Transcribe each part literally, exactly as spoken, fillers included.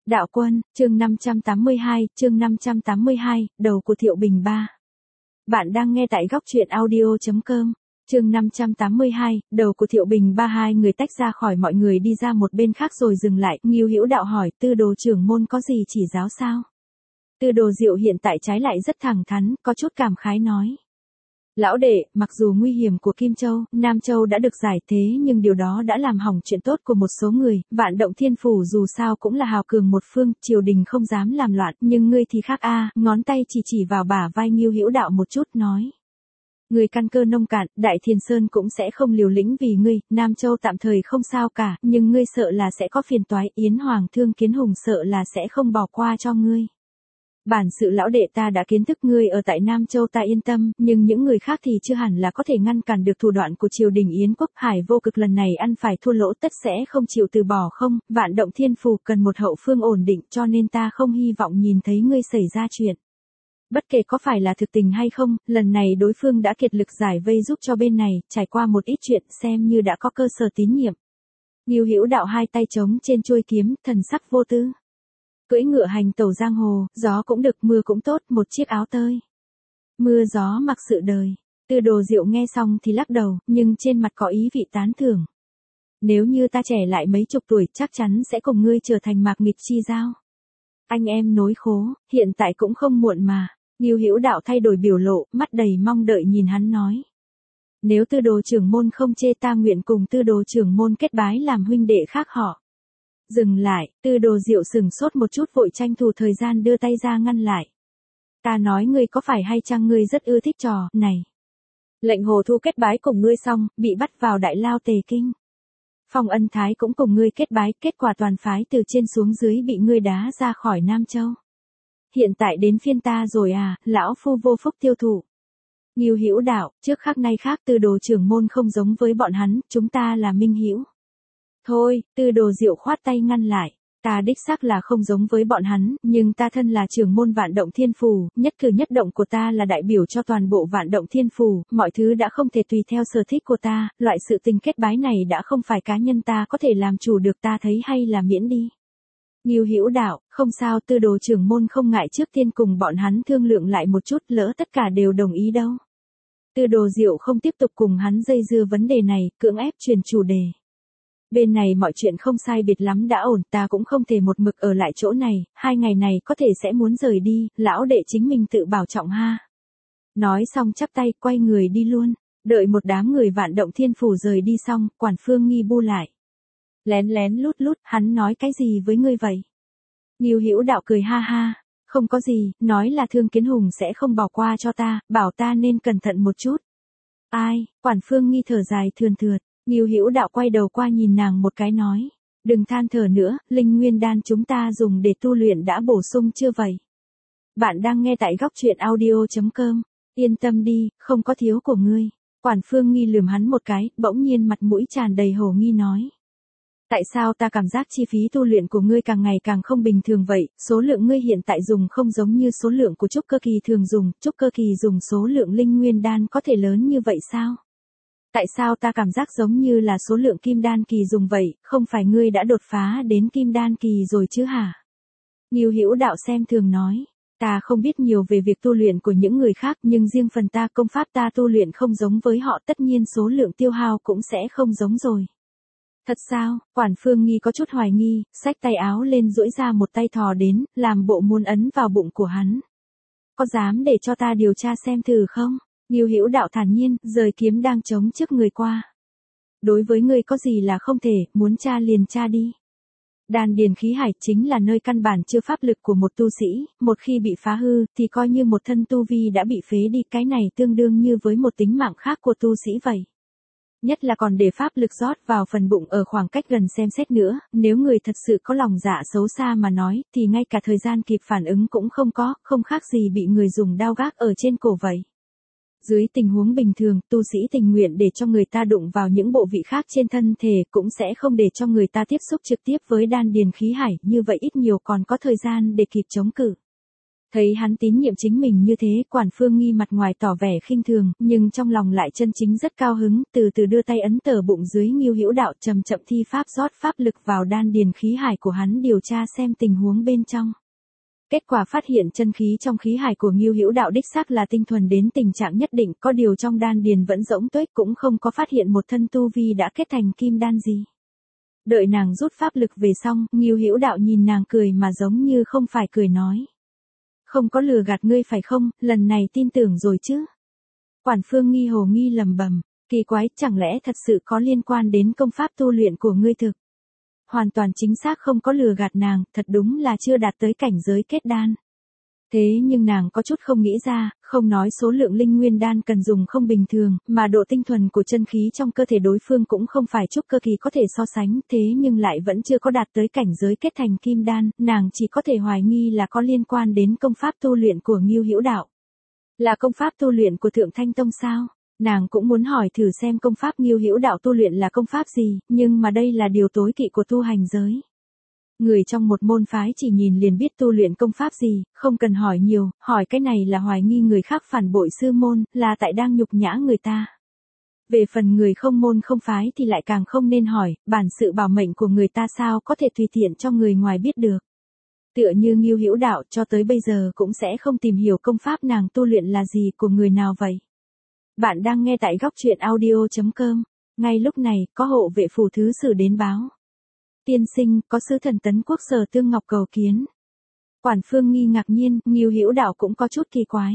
Đạo Quân, chương năm trăm tám mươi hai, chương năm trăm tám mươi hai, đầu của Thiệu Bình ba. Bạn đang nghe tại góc truyện audio chấm com. Chương năm trăm tám mươi hai, đầu của Thiệu Bình ba. Hai người tách ra khỏi mọi người đi ra một bên khác rồi dừng lại. Ngưu Hữu Đạo hỏi, Tư đồ trưởng môn có gì chỉ giáo sao? Tư đồ Diệu hiện tại trái lại rất thẳng thắn, có chút cảm khái nói. Lão đệ, mặc dù nguy hiểm của Kim Châu, Nam Châu đã được giải thế nhưng điều đó đã làm hỏng chuyện tốt của một số người, Vạn Động Thiên Phủ dù sao cũng là hào cường một phương, triều đình không dám làm loạn, nhưng ngươi thì khác a. Ngón tay chỉ chỉ vào bả vai Ngưu Hữu Đạo một chút nói. Người căn cơ nông cạn, Đại Thiền Sơn cũng sẽ không liều lĩnh vì ngươi, Nam Châu tạm thời không sao cả, nhưng ngươi sợ là sẽ có phiền toái, Yến Hoàng Thương Kiến Hùng sợ là sẽ không bỏ qua cho ngươi. Bản sự lão đệ ta đã kiến thức ngươi ở tại Nam Châu ta yên tâm, nhưng những người khác thì chưa hẳn là có thể ngăn cản được thủ đoạn của triều đình Yến quốc. Hải vô cực lần này ăn phải thua lỗ tất sẽ không chịu từ bỏ không, Vạn Động Thiên Phủ cần một hậu phương ổn định cho nên ta không hy vọng nhìn thấy ngươi xảy ra chuyện. Bất kể có phải là thực tình hay không, lần này đối phương đã kiệt lực giải vây giúp cho bên này, trải qua một ít chuyện xem như đã có cơ sở tín nhiệm. Ngưu Hữu Đạo hai tay trống trên chuôi kiếm, thần sắc vô tư. Cưỡi ngựa hành tẩu giang hồ, gió cũng được mưa cũng tốt, một chiếc áo tơi. Mưa gió mặc sự đời. Tư đồ Diệu nghe xong thì lắc đầu, nhưng trên mặt có ý vị tán thưởng. Nếu như ta trẻ lại mấy chục tuổi chắc chắn sẽ cùng ngươi trở thành mạc nghịch chi giao. Anh em nối khố, hiện tại cũng không muộn mà. Ngưu Hữu Đạo thay đổi biểu lộ, mắt đầy mong đợi nhìn hắn nói. Nếu tư đồ trưởng môn không chê ta nguyện cùng tư đồ trưởng môn kết bái làm huynh đệ khác họ. Dừng lại, Tư đồ Diệu sừng sốt một chút vội tranh thủ thời gian đưa tay ra ngăn lại. Ta nói ngươi có phải hay chăng ngươi rất ưa thích trò này. Lệnh Hồ Thu kết bái cùng ngươi xong, bị bắt vào Đại Lao Tề Kinh. Phong Ân Thái cũng cùng ngươi kết bái, kết quả toàn phái từ trên xuống dưới bị ngươi đá ra khỏi Nam Châu. Hiện tại đến phiên ta rồi à, lão phu vô phúc tiêu thụ. Ngưu Hữu Đạo, trước khác nay khác, Tư đồ trưởng môn không giống với bọn hắn, chúng ta là minh hữu. Thôi, Tư đồ Diệu khoát tay ngăn lại. Ta đích xác là không giống với bọn hắn, nhưng ta thân là trưởng môn Vạn Động Thiên Phủ, nhất cử nhất động của ta là đại biểu cho toàn bộ Vạn Động Thiên Phủ, mọi thứ đã không thể tùy theo sở thích của ta, loại sự tình kết bái này đã không phải cá nhân ta có thể làm chủ được, ta thấy hay là miễn đi. Ngưu Hữu Đạo, không sao, Tư đồ trưởng môn không ngại trước tiên cùng bọn hắn thương lượng lại một chút, lỡ tất cả đều đồng ý đâu. Tư đồ Diệu không tiếp tục cùng hắn dây dưa vấn đề này, cưỡng ép truyền chủ đề. Bên này mọi chuyện không sai biệt lắm đã ổn, ta cũng không thể một mực ở lại chỗ này, hai ngày này có thể sẽ muốn rời đi, lão đệ chính mình tự bảo trọng ha. Nói xong chắp tay quay người đi luôn, đợi một đám người Vạn Động Thiên Phủ rời đi xong, Quản Phương Nghi bu lại. Lén lén lút lút, hắn nói cái gì với ngươi vậy? Ngưu Hữu Đạo cười ha ha, không có gì, nói là Thương Kiến Hùng sẽ không bỏ qua cho ta, bảo ta nên cẩn thận một chút. Ai? Quản Phương Nghi thở dài thườn thượt. Ngưu Hữu Đạo quay đầu qua nhìn nàng một cái nói, đừng than thở nữa, linh nguyên đan chúng ta dùng để tu luyện đã bổ sung chưa vậy? Bạn đang nghe tại góc truyện audio chấm com, yên tâm đi, không có thiếu của ngươi. Quản Phương Nghi lườm hắn một cái, bỗng nhiên mặt mũi tràn đầy hồ nghi nói. Tại sao ta cảm giác chi phí tu luyện của ngươi càng ngày càng không bình thường vậy, số lượng ngươi hiện tại dùng không giống như số lượng của trúc cơ kỳ thường dùng, trúc cơ kỳ dùng số lượng linh nguyên đan có thể lớn như vậy sao? Tại sao ta cảm giác giống như là số lượng kim đan kỳ dùng vậy, không phải ngươi đã đột phá đến kim đan kỳ rồi chứ hả? Ngưu Hữu Đạo xem thường nói, ta không biết nhiều về việc tu luyện của những người khác nhưng riêng phần ta công pháp ta tu luyện không giống với họ, tất nhiên số lượng tiêu hao cũng sẽ không giống rồi. Thật sao? Quản Phương Nghi có chút hoài nghi, xách tay áo lên duỗi ra một tay thò đến, làm bộ muốn ấn vào bụng của hắn. Có dám để cho ta điều tra xem thử không? Ngưu Hữu Đạo thản nhiên, rời kiếm đang chống trước người qua. Đối với ngươi có gì là không thể, muốn tra liền tra đi. Đan điền khí hải chính là nơi căn bản chưa pháp lực của một tu sĩ, một khi bị phá hư, thì coi như một thân tu vi đã bị phế đi, cái này tương đương như với một tính mạng khác của tu sĩ vậy. Nhất là còn để pháp lực rót vào phần bụng ở khoảng cách gần xem xét nữa, nếu người thật sự có lòng dạ xấu xa mà nói, thì ngay cả thời gian kịp phản ứng cũng không có, không khác gì bị người dùng đao gác ở trên cổ vậy. Dưới tình huống bình thường, tu sĩ tình nguyện để cho người ta đụng vào những bộ vị khác trên thân thể, cũng sẽ không để cho người ta tiếp xúc trực tiếp với đan điền khí hải, như vậy ít nhiều còn có thời gian để kịp chống cự. Thấy hắn tín nhiệm chính mình như thế, Quản Phương Nghi mặt ngoài tỏ vẻ khinh thường, nhưng trong lòng lại chân chính rất cao hứng, từ từ đưa tay ấn tờ bụng dưới Ngưu Hữu Đạo, chậm chậm thi pháp rót pháp lực vào đan điền khí hải của hắn điều tra xem tình huống bên trong. Kết quả phát hiện chân khí trong khí hải của Ngưu Hữu Đạo đích xác là tinh thuần đến tình trạng nhất định, có điều trong đan điền vẫn rỗng tuếch, cũng không có phát hiện một thân tu vi đã kết thành kim đan gì. Đợi nàng rút pháp lực về xong, Ngưu Hữu Đạo nhìn nàng cười mà giống như không phải cười nói. Không có lừa gạt ngươi phải không, lần này tin tưởng rồi chứ. Quản Phương Nghi hồ nghi lầm bầm, kỳ quái, chẳng lẽ thật sự có liên quan đến công pháp tu luyện của ngươi thực? Hoàn toàn chính xác không có lừa gạt nàng, thật đúng là chưa đạt tới cảnh giới kết đan. Thế nhưng nàng có chút không nghĩ ra, không nói số lượng linh nguyên đan cần dùng không bình thường, mà độ tinh thuần của chân khí trong cơ thể đối phương cũng không phải trúc cơ kỳ có thể so sánh, thế nhưng lại vẫn chưa có đạt tới cảnh giới kết thành kim đan, nàng chỉ có thể hoài nghi là có liên quan đến công pháp tu luyện của Ngưu Hữu Đạo. Là công pháp tu luyện của Thượng Thanh Tông sao? Nàng cũng muốn hỏi thử xem công pháp Ngưu Hữu Đạo tu luyện là công pháp gì, nhưng mà đây là điều tối kỵ của tu hành giới. Người trong một môn phái chỉ nhìn liền biết tu luyện công pháp gì, không cần hỏi nhiều, hỏi cái này là hoài nghi người khác phản bội sư môn, là tại đang nhục nhã người ta. Về phần người không môn không phái thì lại càng không nên hỏi, bản sự bảo mệnh của người ta sao có thể tùy tiện cho người ngoài biết được. Tựa như Ngưu Hữu Đạo cho tới bây giờ cũng sẽ không tìm hiểu công pháp nàng tu luyện là gì của người nào vậy. Bạn đang nghe tại góc truyện audio chấm com, ngay lúc này có hộ vệ phủ thứ sử đến báo. Tiên sinh, có sứ thần Tấn Quốc Sở Tương Ngọc cầu kiến. Quản Phương Nghi ngạc nhiên, Ngưu Hữu Đạo cũng có chút kỳ quái.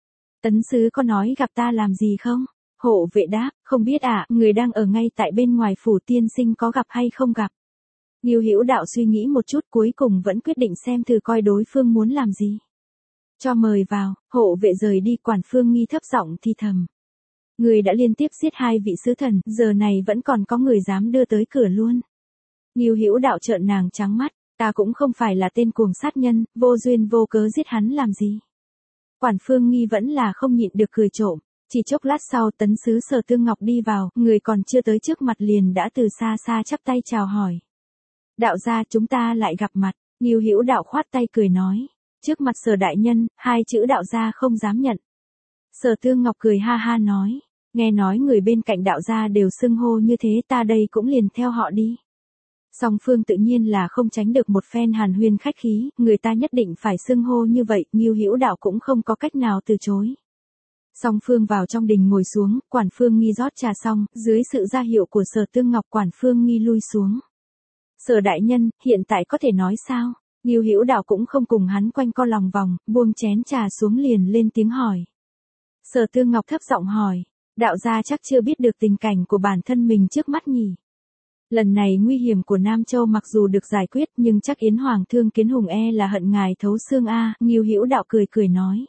Tấn sứ có nói gặp ta làm gì không? Hộ vệ đáp, không biết ạ, à, người đang ở ngay tại bên ngoài phủ, tiên sinh có gặp hay không gặp. Ngưu Hữu Đạo suy nghĩ một chút, cuối cùng vẫn quyết định xem thử coi đối phương muốn làm gì. Cho mời vào, hộ vệ rời đi. Quản Phương Nghi thấp giọng thì thầm. Người đã liên tiếp giết hai vị sứ thần, giờ này vẫn còn có người dám đưa tới cửa luôn. Ngưu Hữu Đạo trợn nàng trắng mắt, ta cũng không phải là tên cuồng sát nhân, vô duyên vô cớ giết hắn làm gì. Quản Phương Nghi vẫn là không nhịn được cười trộm, chỉ chốc lát sau tấn sứ Sở Tương Ngọc đi vào, người còn chưa tới trước mặt liền đã từ xa xa chắp tay chào hỏi. Đạo gia, chúng ta lại gặp mặt. Ngưu Hữu Đạo khoát tay cười nói, trước mặt Sở đại nhân, hai chữ đạo gia không dám nhận. Sở Tương Ngọc cười ha ha nói, nghe nói người bên cạnh đạo gia đều xưng hô như thế, ta đây cũng liền theo họ đi. Song phương tự nhiên là không tránh được một phen hàn huyên khách khí, người ta nhất định phải xưng hô như vậy, Ngưu Hữu Đạo cũng không có cách nào từ chối. Song phương vào trong đình ngồi xuống, Quản Phương Nghi rót trà xong, dưới sự ra hiệu của Sở Tương Ngọc, Quản Phương Nghi lui xuống. Sở đại nhân, hiện tại có thể nói sao? Ngưu Hữu Đạo cũng không cùng hắn quanh co lòng vòng, buông chén trà xuống liền lên tiếng hỏi. Sở Tương Ngọc thấp giọng hỏi, đạo gia chắc chưa biết được tình cảnh của bản thân mình trước mắt nhỉ? Lần này nguy hiểm của Nam Châu mặc dù được giải quyết nhưng chắc Yến Hoàng Thương Kiến Hùng e là hận ngài thấu xương a. Ngưu Hữu Đạo cười cười nói.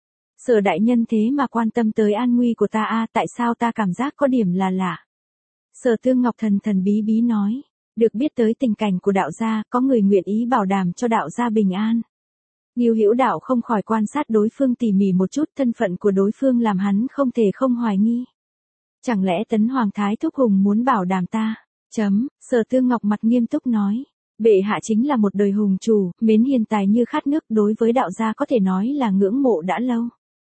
Sở đại nhân thế mà quan tâm tới an nguy của ta a, tại sao ta cảm giác có điểm là lạ. Sở Tương Ngọc thần thần bí bí nói, được biết tới tình cảnh của đạo gia, có người nguyện ý bảo đảm cho đạo gia bình an. Ngưu Hữu Đạo không khỏi quan sát đối phương tỉ mỉ một chút, thân phận của đối phương làm hắn không thể không hoài nghi. Chẳng lẽ Tấn Hoàng Thái Thúc Hùng muốn bảo đảm ta? Chấm, Sở Tương Ngọc mặt nghiêm túc nói, bệ hạ chính là một đời hùng chủ, mến hiền tài như khát nước, đối với đạo gia có thể nói là ngưỡng mộ đã lâu.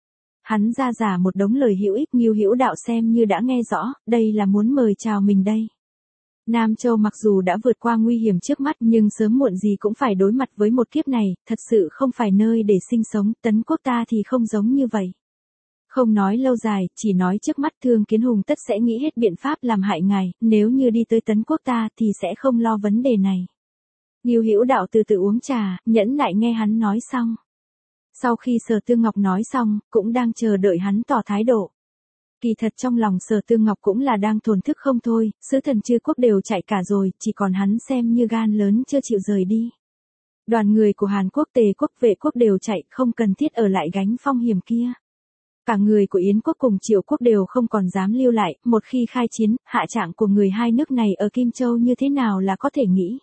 Hắn ra giả một đống lời hữu ích, Ngưu Hữu Đạo xem như đã nghe rõ, đây là muốn mời chào mình đây. Nam Châu mặc dù đã vượt qua nguy hiểm trước mắt nhưng sớm muộn gì cũng phải đối mặt với một kiếp này, thật sự không phải nơi để sinh sống, Tấn Quốc ta thì không giống như vậy. Không nói lâu dài, chỉ nói trước mắt Thương Kiến Hùng tất sẽ nghĩ hết biện pháp làm hại ngài, nếu như đi tới Tấn Quốc ta thì sẽ không lo vấn đề này. Ngưu Hữu Đạo từ từ uống trà, nhẫn nại nghe hắn nói xong. Sau khi Sở Tương Ngọc nói xong, cũng đang chờ đợi hắn tỏ thái độ. Kỳ thật trong lòng Sở Tương Ngọc cũng là đang thổn thức không thôi, sứ thần chư quốc đều chạy cả rồi, chỉ còn hắn xem như gan lớn chưa chịu rời đi. Đoàn người của Hàn Quốc, Tề Quốc, Vệ Quốc đều chạy, không cần thiết ở lại gánh phong hiểm kia. Cả người của Yến Quốc cùng Triệu Quốc đều không còn dám lưu lại, một khi khai chiến, hạ trạng của người hai nước này ở Kim Châu như thế nào là có thể nghĩ.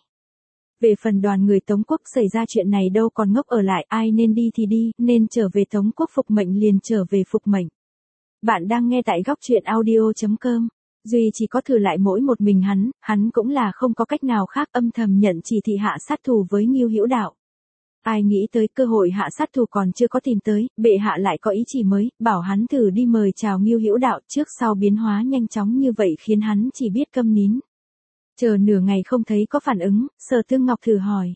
Về phần đoàn người Tống Quốc xảy ra chuyện này đâu còn ngốc ở lại, ai nên đi thì đi, nên trở về Tống Quốc phục mệnh liền trở về phục mệnh. Bạn đang nghe tại góc truyện audio chấm com. Duy chỉ có thử lại mỗi một mình hắn, hắn cũng là không có cách nào khác, âm thầm nhận chỉ thị hạ sát thủ với Ngưu Hữu Đạo. Ai nghĩ tới cơ hội hạ sát thủ còn chưa có tìm tới, bệ hạ lại có ý chỉ mới, bảo hắn thử đi mời chào Ngưu Hữu Đạo, trước sau biến hóa nhanh chóng như vậy khiến hắn chỉ biết câm nín. Chờ nửa ngày không thấy có phản ứng, Sở Tương Ngọc thử hỏi.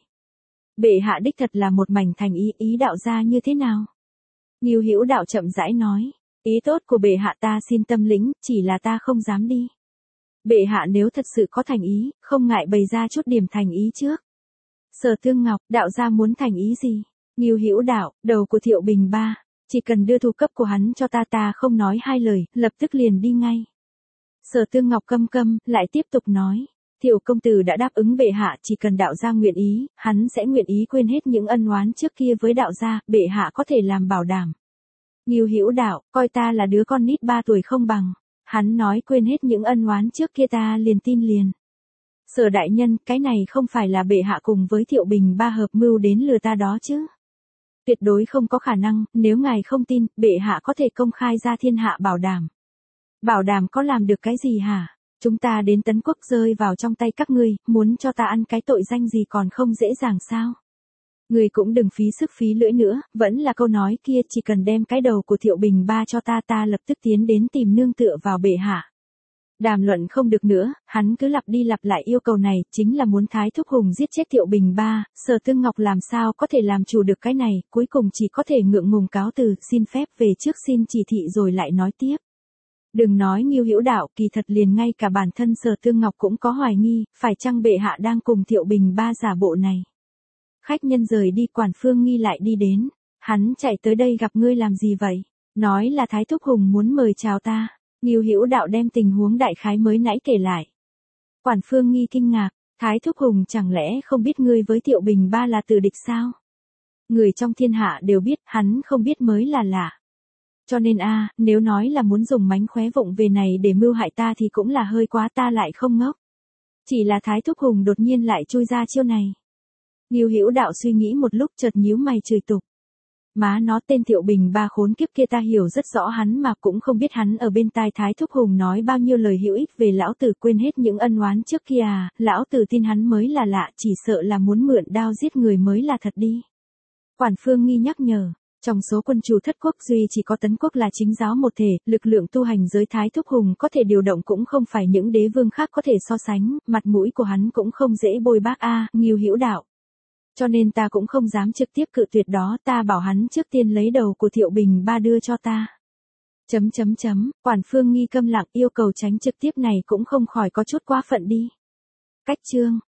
Bệ hạ đích thật là một mảnh thành ý, ý đạo ra như thế nào? Ngưu Hữu Đạo chậm rãi nói, ý tốt của bệ hạ ta xin tâm lĩnh, chỉ là ta không dám đi. Bệ hạ nếu thật sự có thành ý, không ngại bày ra chút điểm thành ý trước. Sở Tương Ngọc, đạo gia muốn thành ý gì? Ngưu Hữu Đạo, đầu của Thiệu Bình Ba, chỉ cần đưa thu cấp của hắn cho ta ta không nói hai lời, lập tức liền đi ngay. Sở Tương Ngọc câm câm, lại tiếp tục nói, Thiệu công tử đã đáp ứng bệ hạ, chỉ cần đạo gia nguyện ý, hắn sẽ nguyện ý quên hết những ân oán trước kia với đạo gia, bệ hạ có thể làm bảo đảm. Ngưu Hữu Đạo, coi ta là đứa con nít ba tuổi không bằng. Hắn nói quên hết những ân oán trước kia ta liền tin liền. Sở đại nhân, cái này không phải là bệ hạ cùng với Thiệu Bình Ba hợp mưu đến lừa ta đó chứ? Tuyệt đối không có khả năng, nếu ngài không tin, bệ hạ có thể công khai ra thiên hạ bảo đảm. Bảo đảm có làm được cái gì hả? Chúng ta đến Tấn Quốc rơi vào trong tay các ngươi, muốn cho ta ăn cái tội danh gì còn không dễ dàng sao? Ngươi cũng đừng phí sức phí lưỡi nữa, vẫn là câu nói kia, chỉ cần đem cái đầu của Thiệu Bình Ba cho ta ta lập tức tiến đến tìm nương tựa vào bệ hạ. Đàm luận không được nữa, hắn cứ lặp đi lặp lại yêu cầu này, chính là muốn Thái Thúc Hùng giết chết Thiệu Bình Ba, Sở Tương Ngọc làm sao có thể làm chủ được cái này, cuối cùng chỉ có thể ngượng ngùng cáo từ, xin phép về trước xin chỉ thị rồi lại nói tiếp. Đừng nói Ngưu Hữu Đạo, kỳ thật liền ngay cả bản thân Sở Tương Ngọc cũng có hoài nghi, phải chăng bệ hạ đang cùng Thiệu Bình Ba giả bộ này. Khách nhân rời đi, Quản Phương Nghi lại đi đến, hắn chạy tới đây gặp ngươi làm gì vậy? Nói là Thái Thúc Hùng muốn mời chào ta. Ngưu Hữu Đạo đem tình huống đại khái mới nãy kể lại. Quản Phương Nghi kinh ngạc, Thái Thúc Hùng chẳng lẽ không biết ngươi với Thiệu Bình Ba là tử địch sao? Người trong thiên hạ đều biết, hắn không biết mới là lạ. Cho nên a, nếu nói là muốn dùng mánh khóe vụng về này để mưu hại ta thì cũng là hơi quá, ta lại không ngốc. Chỉ là Thái Thúc Hùng đột nhiên lại chui ra chiêu này. Ngưu Hữu Đạo suy nghĩ một lúc chợt nhíu mày chửi tục. Má nó, tên Thiệu Bình Ba khốn kiếp kia ta hiểu rất rõ hắn mà cũng không biết hắn ở bên tai Thái Thúc Hùng nói bao nhiêu lời hữu ích về lão tử, quên hết những ân oán trước kia à, lão tử tin hắn mới là lạ, chỉ sợ là muốn mượn đao giết người mới là thật đi. Quản Phương Nghi nhắc nhở, trong số quân chủ thất quốc duy chỉ có Tấn Quốc là chính giáo một thể, lực lượng tu hành giới Thái Thúc Hùng có thể điều động cũng không phải những đế vương khác có thể so sánh, mặt mũi của hắn cũng không dễ bôi bác a, à, Ngưu Hữu Đạo. Cho nên ta cũng không dám trực tiếp cự tuyệt đó, ta bảo hắn trước tiên lấy đầu của Thiệu Bình Ba đưa cho ta. Chấm chấm chấm, Quản Phương Nghi câm lặng, yêu cầu tránh trực tiếp này cũng không khỏi có chút quá phận đi. Cách chương